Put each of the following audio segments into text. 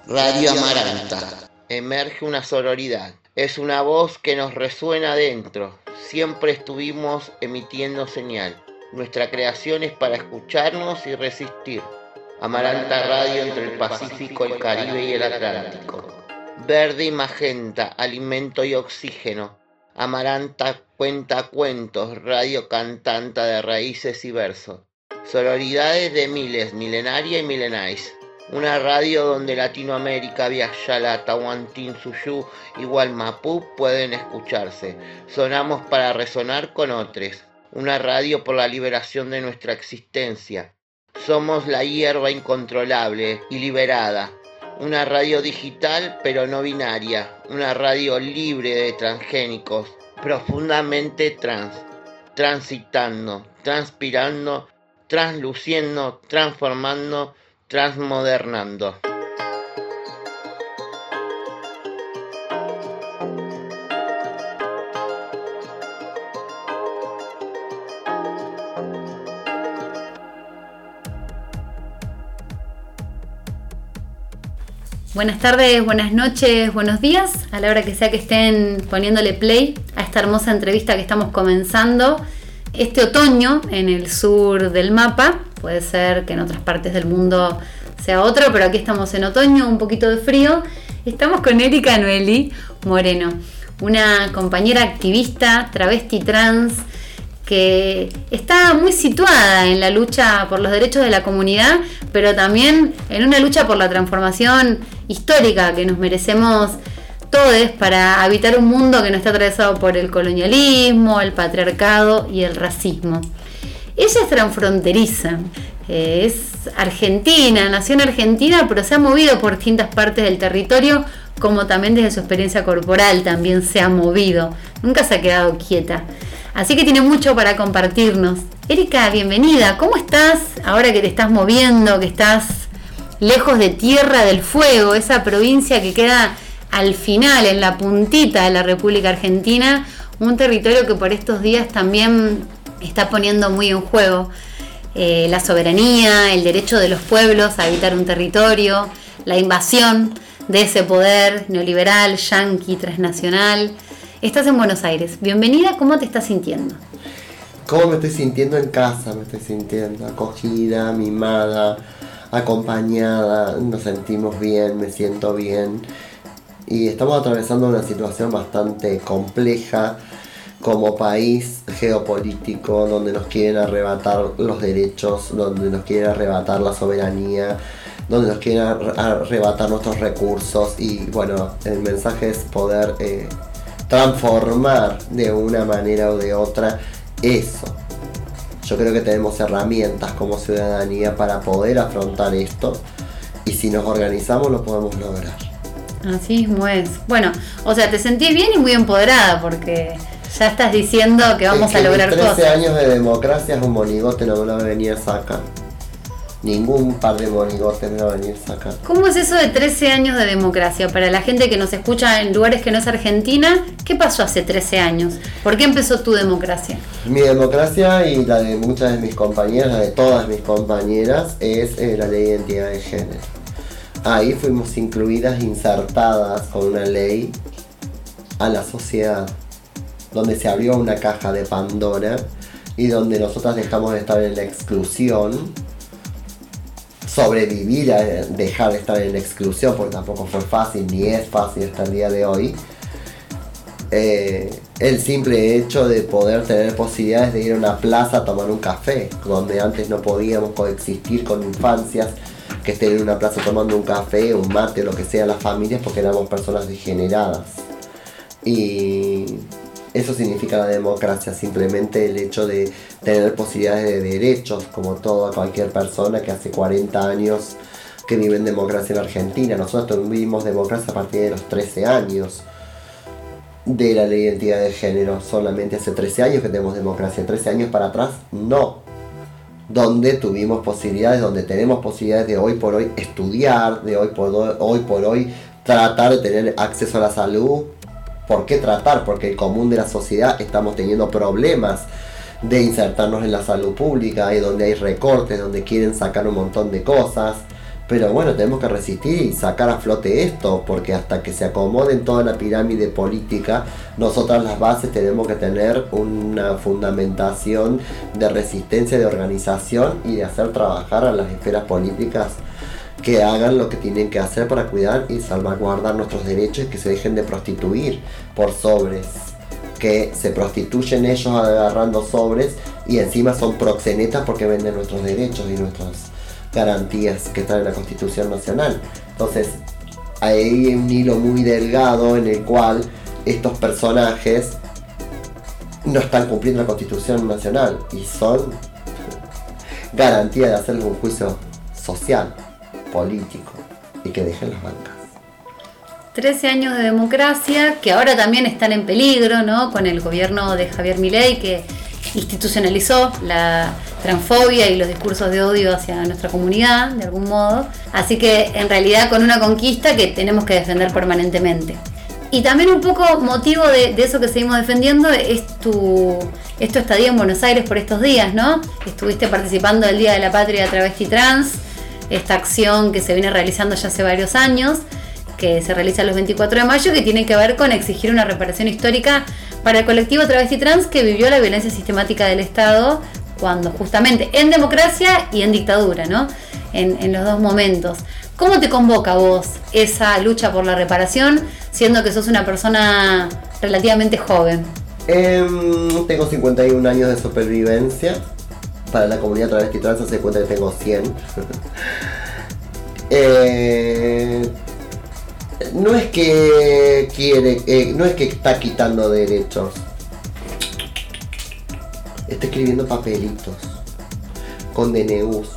Radio Amaranta. Emerge una sororidad. Es una voz que nos resuena adentro. Siempre estuvimos emitiendo señal. Nuestra creación es para escucharnos y resistir. Amaranta Radio entre el Pacífico, el Caribe y el Atlántico. Verde y magenta, alimento y oxígeno. Amaranta cuenta cuentos, radio cantanta de raíces y versos. Sororidades de miles, milenaria y milenáis. Una radio donde Latinoamérica, Viayala, Tahuantinsuyu y Gualmapú pueden escucharse. Sonamos para resonar con otros. Una radio por la liberación de nuestra existencia. Somos la hierba incontrolable y liberada. Una radio digital pero no binaria. Una radio libre de transgénicos. Profundamente trans. Transitando, transpirando, transluciendo, transformando, transmodernando. Buenas tardes, buenas noches, buenos días, a la hora que sea que estén poniéndole play a esta hermosa entrevista que estamos comenzando este otoño en el sur del mapa. Puede ser que en otras partes del mundo sea otro, pero aquí estamos en otoño, un poquito de frío. Estamos con Erika Noeli Moreno, una compañera activista, travesti trans, que está muy situada en la lucha por los derechos de la comunidad, pero también en una lucha por la transformación histórica que nos merecemos todos para habitar un mundo que no está atravesado por el colonialismo, el patriarcado y el racismo. Ella es transfronteriza, es argentina, nació en Argentina, pero se ha movido por distintas partes del territorio, como también desde su experiencia corporal también se ha movido, nunca se ha quedado quieta. Así que tiene mucho para compartirnos. Erika, bienvenida. ¿Cómo estás ahora que te estás moviendo, que estás lejos de Tierra del Fuego, esa provincia que queda al final, en la puntita de la República Argentina, un territorio que por estos días también está poniendo muy en juego la soberanía, el derecho de los pueblos a habitar un territorio, la invasión de ese poder neoliberal, yanqui, transnacional? Estás en Buenos Aires. Bienvenida, ¿cómo te estás sintiendo? ¿Cómo me estoy sintiendo en casa? Me estoy sintiendo acogida, mimada, acompañada, nos sentimos bien, me siento bien. Y estamos atravesando una situación bastante compleja como país geopolítico, donde nos quieren arrebatar los derechos, donde nos quieren arrebatar la soberanía, donde nos quieren arrebatar nuestros recursos. Y bueno, el mensaje es poder transformar de una manera o de otra eso. Yo creo que tenemos herramientas como ciudadanía para poder afrontar esto, y si nos organizamos lo podemos lograr. Así mismo es. Bueno, o sea, te sentís bien y muy empoderada porque ya estás diciendo que vamos a lograr cosas. 13 años de democracia es un monigote, no me lo va a venir a sacar. Ningún par de monigotes me va a venir a sacar. ¿Cómo es eso de 13 años de democracia? Para la gente que nos escucha en lugares que no es Argentina, ¿qué pasó hace 13 años? ¿Por qué empezó tu democracia? Mi democracia y la de muchas de mis compañeras, la de todas mis compañeras, es la ley de identidad de género. Ahí fuimos incluidas, insertadas con una ley a la sociedad, donde se abrió una caja de Pandora y donde nosotras dejamos de estar en la exclusión, sobrevivir a dejar de estar en la exclusión, porque tampoco fue fácil, ni es fácil hasta el día de hoy. El simple hecho de poder tener posibilidades de ir a una plaza a tomar un café, donde antes no podíamos coexistir con infancias que estén en una plaza tomando un café, un mate, lo que sea, las familias, porque éramos personas degeneradas. Y eso significa la democracia, simplemente el hecho de tener posibilidades de derechos, como toda cualquier persona que hace 40 años que vive en democracia en Argentina. Nosotros vivimos democracia a partir de los 13 años de la ley de identidad de género. Solamente hace 13 años que tenemos democracia, 13 años para atrás no. Donde tuvimos posibilidades, donde tenemos posibilidades de hoy por hoy estudiar, de hoy por hoy tratar de tener acceso a la salud. ¿Por qué tratar? Porque el común de la sociedad estamos teniendo problemas de insertarnos en la salud pública, y donde hay recortes, donde quieren sacar un montón de cosas, Pero bueno, tenemos que resistir y sacar a flote esto, porque hasta que se acomode en toda la pirámide política, nosotras las bases tenemos que tener una fundamentación de resistencia, de organización y de hacer trabajar a las esferas políticas que hagan lo que tienen que hacer para cuidar y salvaguardar nuestros derechos y que se dejen de prostituir por sobres, que se prostituyen ellos agarrando sobres y encima son proxenetas porque venden nuestros derechos y nuestras garantías que están en la Constitución Nacional. Entonces hay un hilo muy delgado en el cual estos personajes no están cumpliendo la Constitución Nacional y son garantía de hacerles un juicio social, político y que dejen las bancas. 13 años de democracia que ahora también están en peligro, ¿no? Con el gobierno de Javier Milei, que institucionalizó la transfobia y los discursos de odio hacia nuestra comunidad, de algún modo. Así que en realidad con una conquista que tenemos que defender permanentemente. Y también un poco motivo de eso que seguimos defendiendo es tu estadía en Buenos Aires por estos días, ¿no? Estuviste participando del Día de la Patria Travesti Trans, esta acción que se viene realizando ya hace varios años, que se realiza los 24 de mayo, que tiene que ver con exigir una reparación histórica para el colectivo travesti trans que vivió la violencia sistemática del Estado cuando justamente en democracia y en dictadura, ¿no? En los dos momentos. ¿Cómo te convoca a vos esa lucha por la reparación, siendo que sos una persona relativamente joven? Tengo 51 años de supervivencia. Para la comunidad travesti trans hace cuenta que tengo 100. No es que no es que está quitando derechos. Está escribiendo papelitos con DNU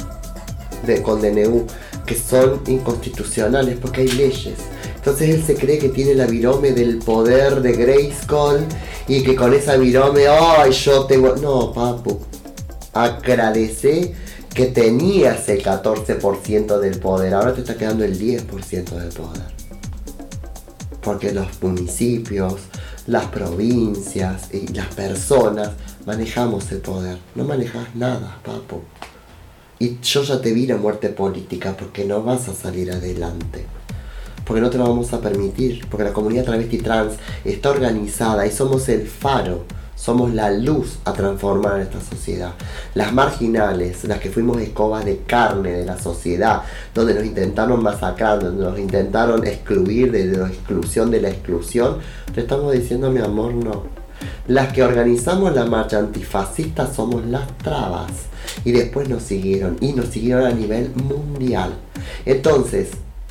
que son inconstitucionales porque hay leyes. Entonces él se cree que tiene la virome del poder de Grayskull y que con esa virome, ¡ay, yo tengo! No, papu. Agradece que tenías el 14% del poder. Ahora te está quedando el 10% del poder. Porque los municipios, las provincias y las personas manejamos el poder. No manejas nada, papu. Y yo ya te vi la muerte política porque no vas a salir adelante. Porque no te lo vamos a permitir. Porque la comunidad travesti trans está organizada y somos el faro. Somos la luz a transformar en esta sociedad. Las marginales, las que fuimos escobas de carne de la sociedad, donde nos intentaron masacrar, donde nos intentaron excluir de la exclusión de la exclusión, te estamos diciendo, mi amor, no. Las que organizamos la marcha antifascista somos las trabas. Y después nos siguieron, y nos siguieron a nivel mundial. Entonces,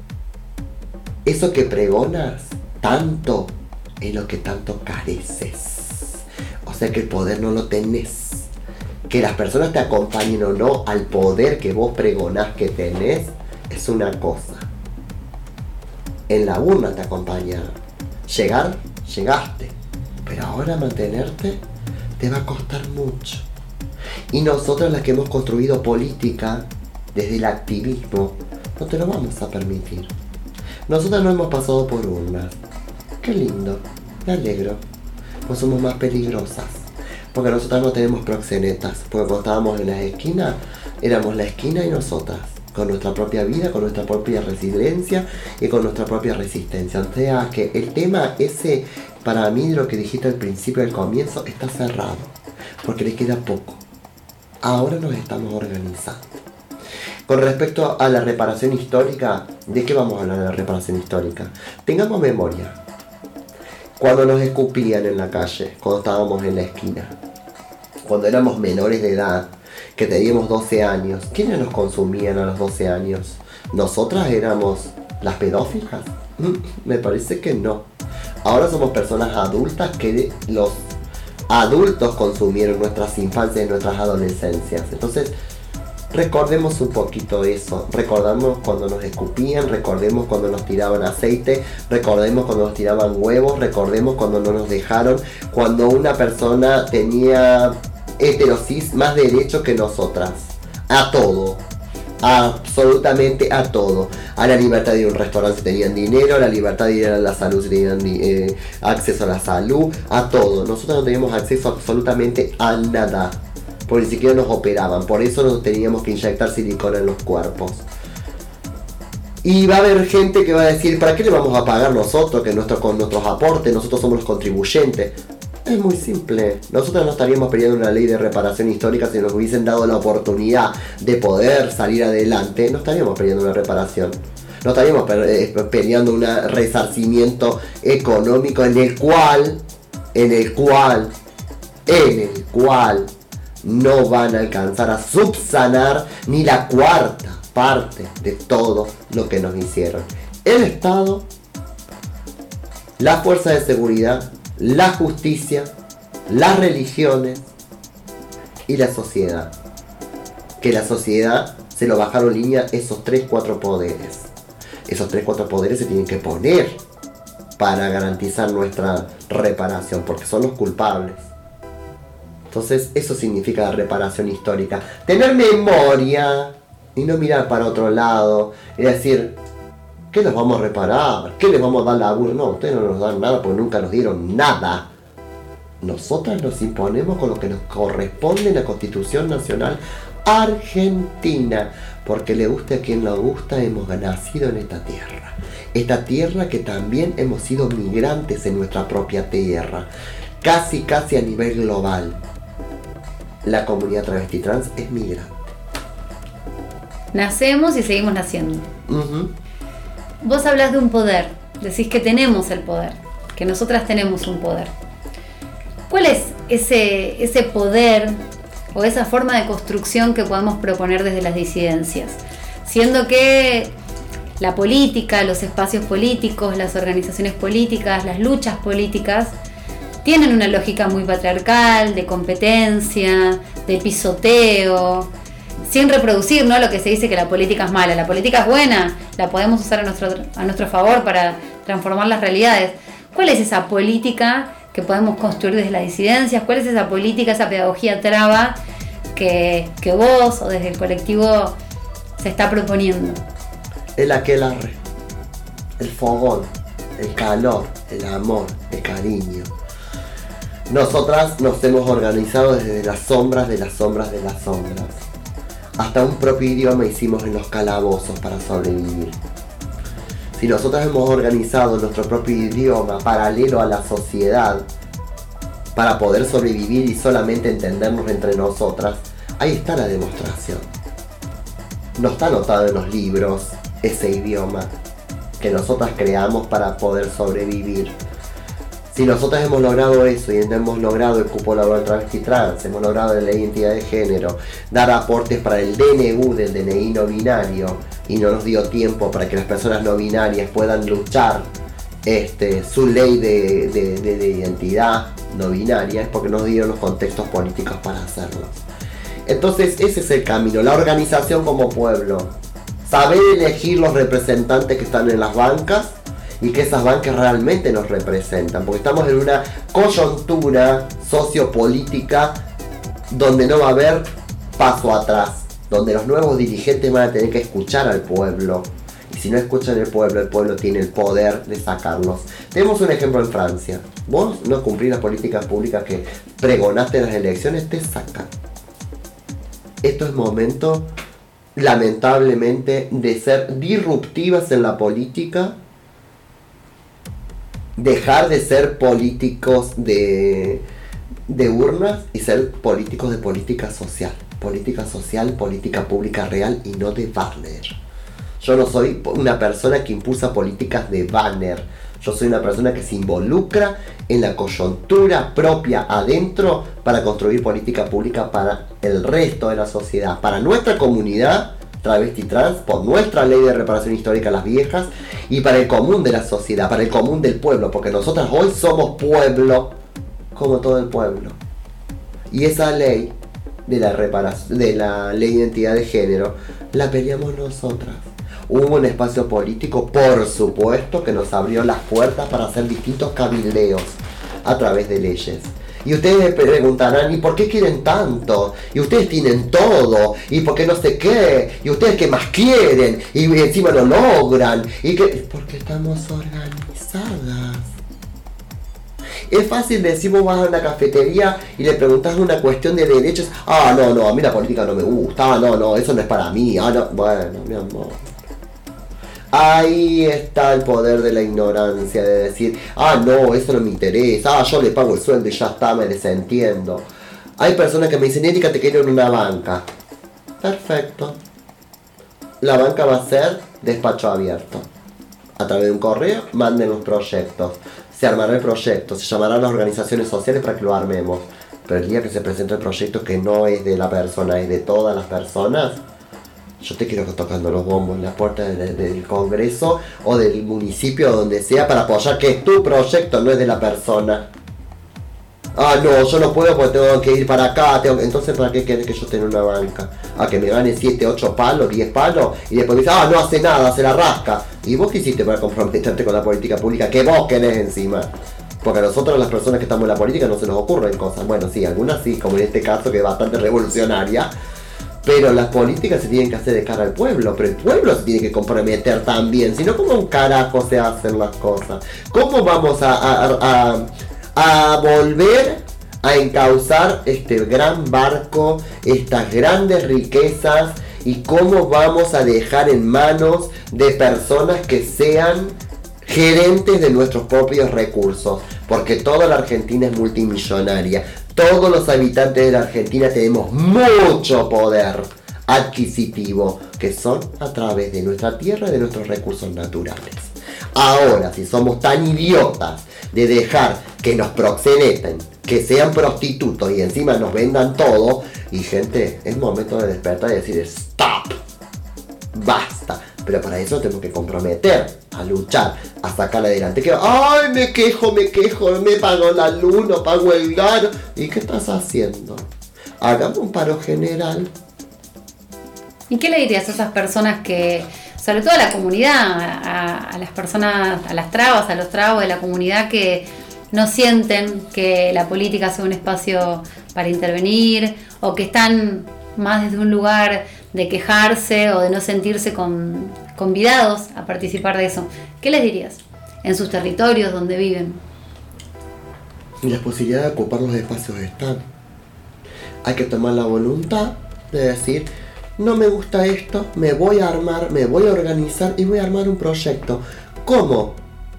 eso que pregonas tanto es lo que tanto careces. O sea que el poder no lo tenés. Que las personas te acompañen o no al poder que vos pregonás que tenés es una cosa. En la urna te acompañaron. Llegar, llegaste. Pero ahora mantenerte te va a costar mucho. Y nosotros, las que hemos construido política desde el activismo, no te lo vamos a permitir. Nosotros no hemos pasado por urnas. Qué lindo, me alegro. Pues somos más peligrosas. Porque nosotras no tenemos proxenetas. Porque cuando estábamos en la esquina, éramos la esquina y nosotras. Con nuestra propia vida, con nuestra propia resiliencia y con nuestra propia resistencia. O sea que el tema ese, para mí, de lo que dijiste al principio, al comienzo, está cerrado. Porque le queda poco. Ahora nos estamos organizando. Con respecto a la reparación histórica, ¿de qué vamos a hablar de la reparación histórica? Tengamos memoria. Cuando nos escupían en la calle, cuando estábamos en la esquina, cuando éramos menores de edad, que teníamos 12 años, ¿quiénes nos consumían a los 12 años? ¿Nosotras éramos las pedófilas? Me parece que no. Ahora somos personas adultas que los adultos consumieron nuestras infancias y nuestras adolescencias. Entonces, recordemos un poquito eso. Recordamos cuando nos escupían, recordemos cuando nos tiraban aceite, recordemos cuando nos tiraban huevos, recordemos cuando no nos dejaron, cuando una persona tenía heterosis más derecho que nosotras. A todo. Absolutamente a todo. A la libertad de ir a un restaurante si tenían dinero, a la libertad de ir a la salud si tenían acceso a la salud, a todo. Nosotros no teníamos acceso absolutamente a nada, porque ni siquiera nos operaban. Por eso nos teníamos que inyectar silicona en los cuerpos. Y va a haber gente que va a decir, ¿para qué le vamos a pagar nosotros? Que con nuestros aportes, nosotros somos los contribuyentes. Es muy simple. Nosotros no estaríamos peleando una ley de reparación histórica si nos hubiesen dado la oportunidad de poder salir adelante. No estaríamos peleando una reparación. No estaríamos peleando un resarcimiento económico en el cual no van a alcanzar a subsanar ni la cuarta parte de todo lo que nos hicieron. El Estado, la fuerza de seguridad, la justicia, las religiones y la sociedad. Que la sociedad se lo bajaron línea esos 3-4 poderes. Esos 3-4 poderes se tienen que poner para garantizar nuestra reparación, porque son los culpables. Entonces eso significa la reparación histórica. Tener memoria y no mirar para otro lado y decir, ¿qué les vamos a reparar? ¿Qué les vamos a dar laburo? No, ustedes no nos dan nada porque nunca nos dieron nada. Nosotras nos imponemos con lo que nos corresponde en la Constitución Nacional Argentina, porque le guste a quien nos gusta, hemos nacido en esta tierra. Esta tierra que también hemos sido migrantes en nuestra propia tierra, casi a nivel global. La comunidad travesti trans es migrante. Nacemos y seguimos naciendo. Uh-huh. Vos hablas de un poder, decís que tenemos el poder, que nosotras tenemos un poder. ¿Cuál es ese poder o esa forma de construcción que podemos proponer desde las disidencias? Siendo que la política, los espacios políticos, las organizaciones políticas, las luchas políticas tienen una lógica muy patriarcal, de competencia, de pisoteo, sin reproducir, ¿no?, lo que se dice que la política es mala. La política es buena, la podemos usar a nuestro favor para transformar las realidades. ¿Cuál es esa política que podemos construir desde las disidencias? ¿Cuál es esa política, esa pedagogía traba que vos o desde el colectivo se está proponiendo? El aquelarre, el fogón, el calor, el amor, el cariño. Nosotras nos hemos organizado desde las sombras de las sombras de las sombras. Hasta un propio idioma hicimos en los calabozos para sobrevivir. Si nosotras hemos organizado nuestro propio idioma paralelo a la sociedad para poder sobrevivir y solamente entendernos entre nosotras, ahí está la demostración. No está anotado en los libros ese idioma que nosotras creamos para poder sobrevivir. Si nosotras hemos logrado eso y hemos logrado el cupo laboral travesti trans, hemos logrado la ley de identidad de género, dar aportes para el DNU del DNI no binario, y no nos dio tiempo para que las personas no binarias puedan luchar su ley de identidad no binaria, es porque nos dieron los contextos políticos para hacerlo. Entonces ese es el camino, la organización como pueblo, saber elegir los representantes que están en las bancas y que esas bancas realmente nos representan, porque estamos en una coyuntura sociopolítica donde no va a haber paso atrás, donde los nuevos dirigentes van a tener que escuchar al pueblo, y si no escuchan el pueblo tiene el poder de sacarlos. Tenemos un ejemplo en Francia. Vos no cumplís las políticas públicas que pregonaste en las elecciones, te sacan. Esto es momento, lamentablemente, de ser disruptivas en la política, dejar de ser políticos de urnas y ser políticos de política social, política pública real y no de banner. Yo no soy una persona que impulsa políticas de banner, yo soy una persona que se involucra en la coyuntura propia adentro para construir política pública para el resto de la sociedad, para nuestra comunidad travesti trans, por nuestra ley de reparación histórica las viejas, y para el común de la sociedad, para el común del pueblo, porque nosotras hoy somos pueblo como todo el pueblo. Y esa ley de la ley de identidad de género la peleamos nosotras. Hubo un espacio político, por supuesto, que nos abrió las puertas para hacer distintos cabildeos a través de leyes. Y ustedes me preguntarán, ¿y por qué quieren tanto? Y ustedes tienen todo, y por qué no sé qué, y ustedes qué más quieren, y encima lo logran, y que... porque estamos organizadas. Es fácil decir, vos vas a una cafetería y le preguntás una cuestión de derechos. Ah, no, a mí la política no me gusta. Ah, no, eso no es para mí. Ah, no, bueno, mi amor. Ahí está el poder de la ignorancia, de decir, no, eso no me interesa, yo le pago el sueldo y ya está, me desentiendo. Hay personas que me dicen, Erika, te quiero en una banca. Perfecto. La banca va a ser despacho abierto. A través de un correo, manden los proyectos. Se armará el proyecto, se llamarán las organizaciones sociales para que lo armemos. Pero el día que se presente el proyecto que no es de la persona, es de todas las personas, yo te quiero tocando los bombos en la puerta del Congreso o del municipio, donde sea, para apoyar que es tu proyecto, no es de la persona. No, yo no puedo porque tengo que ir para acá. Entonces, ¿para qué querés que yo tenga una banca? Que me gane 7, 8 palos, 10 palos, y después me dice, no hace nada, se la rasca. ¿Y vos qué hiciste para comprometerte con la política pública? ¿Qué vos querés encima? Porque a nosotros, las personas que estamos en la política, no se nos ocurren cosas. Bueno, sí, algunas sí, como en este caso, que es bastante revolucionaria. Pero las políticas se tienen que hacer de cara al pueblo. Pero el pueblo se tiene que comprometer también. Si no, ¿cómo un carajo se hacen las cosas? ¿Cómo vamos a volver a encauzar este gran barco, estas grandes riquezas? ¿Y cómo vamos a dejar en manos de personas que sean gerentes de nuestros propios recursos? Porque toda la Argentina es multimillonaria. Todos los habitantes de la Argentina tenemos mucho poder adquisitivo, que son a través de nuestra tierra y de nuestros recursos naturales. Ahora, si somos tan idiotas de dejar que nos proxeneten, que sean prostitutos y encima nos vendan todo, y gente, es momento de despertar y decir stop, basta. Pero para eso tenemos que comprometer, a luchar, a sacar adelante. Que, me quejo, me pago la luz, no pago el gas. ¿Y qué estás haciendo? Hagamos un paro general. ¿Y qué le dirías a esas personas que, sobre todo a la comunidad, a las personas, a las trabas, a los trabos de la comunidad que no sienten que la política sea un espacio para intervenir, o que están más desde un lugar de quejarse o de no sentirse convidados a participar de eso? ¿Qué les dirías en sus territorios donde viven? Y las posibilidades de ocupar los espacios están. Hay que tomar la voluntad de decir, no me gusta esto, me voy a armar, me voy a organizar y voy a armar un proyecto. ¿Cómo?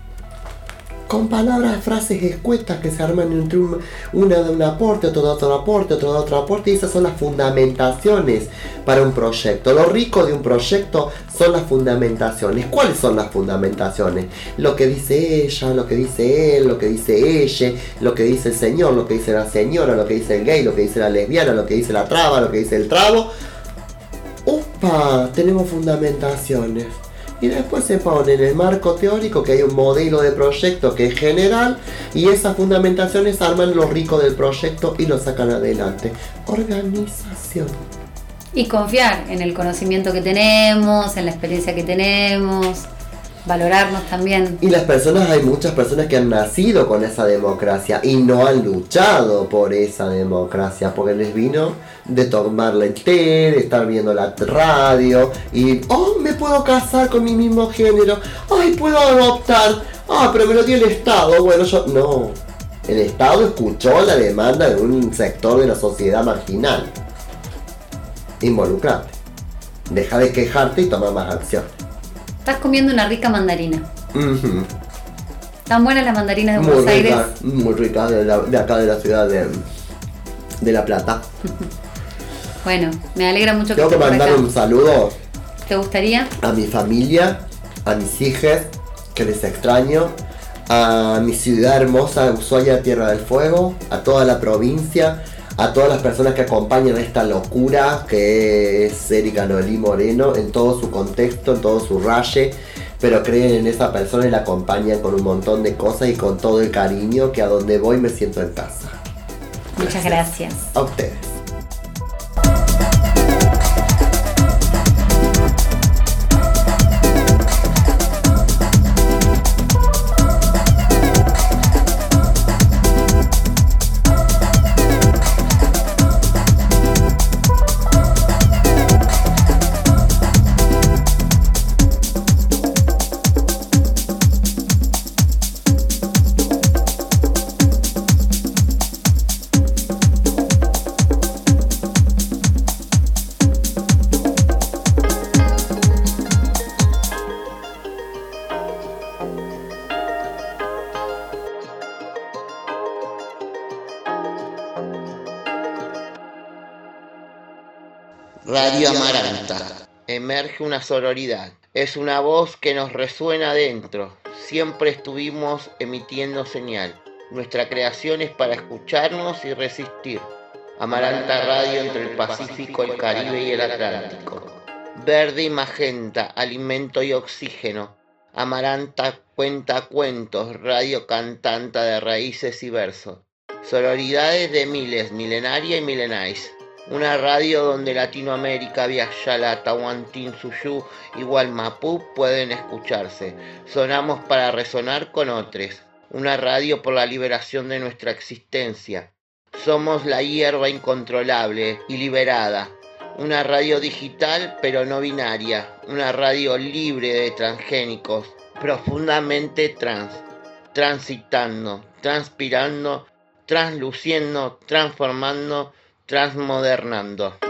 Con palabras, frases escuetas que se arman entre una de un aporte, otro de otro aporte, otro de otro aporte, y esas son las fundamentaciones para un proyecto. Lo rico de un proyecto son las fundamentaciones. ¿Cuáles son las fundamentaciones? Lo que dice ella, lo que dice él, lo que dice ella, lo que dice el señor, lo que dice la señora, lo que dice el gay, lo que dice la lesbiana, lo que dice la traba, lo que dice el trabo. ¡Upa! Tenemos fundamentaciones. Y después se pone en el marco teórico que hay un modelo de proyecto que es general, y esas fundamentaciones arman lo rico del proyecto y lo sacan adelante. Organización. Y confiar en el conocimiento que tenemos, en la experiencia que tenemos, valorarnos también. Y las personas, hay muchas personas que han nacido con esa democracia y no han luchado por esa democracia, porque les vino de tomarle el té, de estar viendo la radio y me puedo casar con mi mismo género, puedo adoptar, pero me lo dio el Estado. Bueno, yo no, el Estado escuchó la demanda de un sector de la sociedad marginal. Involucrate, deja de quejarte y toma más acción. Estás comiendo una rica mandarina. Uh-huh. ¿Tan buenas las mandarinas de Buenos Aires? Muy ricas, de acá de la ciudad de La Plata. Bueno, me alegra mucho que tengo que mandar un saludo. ¿Te gustaría? A mi familia, a mis hijas, que les extraño, a mi ciudad hermosa, Ushuaia, Tierra del Fuego, a toda la provincia, a todas las personas que acompañan esta locura que es Erika Noelí Moreno, en todo su contexto, en todo su raye, pero creen en esa persona y la acompañan con un montón de cosas y con todo el cariño, que a donde voy me siento en casa. Muchas gracias. A ustedes. Radio Amaranta. Emerge una sororidad. Es una voz que nos resuena dentro. Siempre estuvimos emitiendo señal. Nuestra creación es para escucharnos y resistir. Amaranta Radio entre el Pacífico, el Caribe y el Atlántico. Verde y magenta, alimento y oxígeno. Amaranta cuenta cuentos, radio cantanta de raíces y verso. Sororidades de miles, milenaria y milenáis. Una radio donde Latinoamérica, Viayala, Tahuantinsuyu y Gualmapú pueden escucharse. Sonamos para resonar con otros. Una radio por la liberación de nuestra existencia. Somos la hierba incontrolable y liberada. Una radio digital pero no binaria. Una radio libre de transgénicos. Profundamente transitando, transpirando, transluciendo, transformando, transmodernando.